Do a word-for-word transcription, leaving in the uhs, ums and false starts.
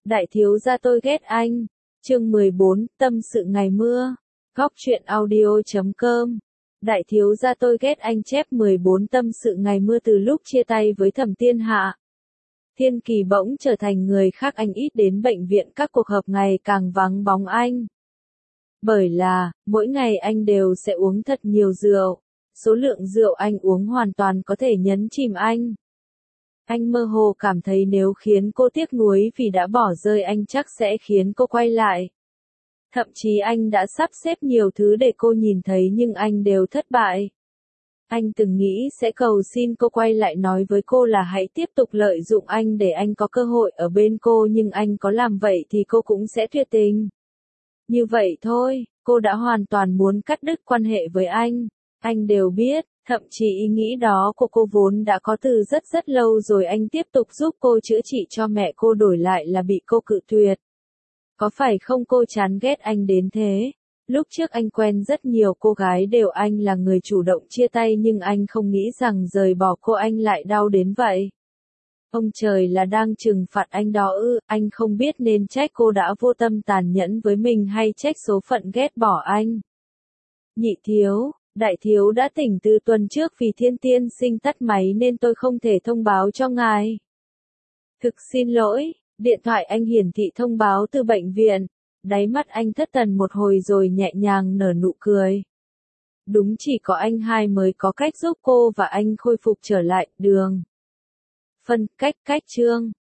Đại thiếu gia tôi ghét anh. Chương mười bốn, tâm sự ngày mưa. Góc truyện audio chấm com. Đại thiếu gia tôi ghét anh chép mười bốn tâm sự ngày mưa từ lúc chia tay với Thẩm Thiên Hạ. Thiên Kỳ bỗng trở thành người khác, anh ít đến bệnh viện, các cuộc họp ngày càng vắng bóng anh. Bởi là, mỗi ngày anh đều sẽ uống thật nhiều rượu. Số lượng rượu anh uống hoàn toàn có thể nhấn chìm anh. Anh mơ hồ cảm thấy nếu khiến cô tiếc nuối vì đã bỏ rơi anh chắc sẽ khiến cô quay lại. Thậm chí anh đã sắp xếp nhiều thứ để cô nhìn thấy nhưng anh đều thất bại. Anh từng nghĩ sẽ cầu xin cô quay lại, nói với cô là hãy tiếp tục lợi dụng anh để anh có cơ hội ở bên cô, nhưng anh có làm vậy thì cô cũng sẽ tuyệt tình. Như vậy thôi, cô đã hoàn toàn muốn cắt đứt quan hệ với anh. Anh đều biết, thậm chí ý nghĩ đó của cô vốn đã có từ rất rất lâu rồi. Anh tiếp tục giúp cô chữa trị cho mẹ cô, đổi lại là bị cô cự tuyệt. Có phải không cô chán ghét anh đến thế? Lúc trước anh quen rất nhiều cô gái, đều anh là người chủ động chia tay, nhưng anh không nghĩ rằng rời bỏ cô anh lại đau đến vậy. Ông trời là đang trừng phạt anh đó ư? Anh không biết nên trách cô đã vô tâm tàn nhẫn với mình hay trách số phận ghét bỏ anh. Nhị thiếu, đại thiếu đã tỉnh từ tuần trước, vì Thiên tiên sinh tắt máy nên tôi không thể thông báo cho ngài. Thực xin lỗi, điện thoại anh hiển thị thông báo từ bệnh viện. Đáy mắt anh thất thần một hồi rồi nhẹ nhàng nở nụ cười. Đúng, chỉ có anh hai mới có cách giúp cô và anh khôi phục trở lại. Đường. Phân cách cách chương.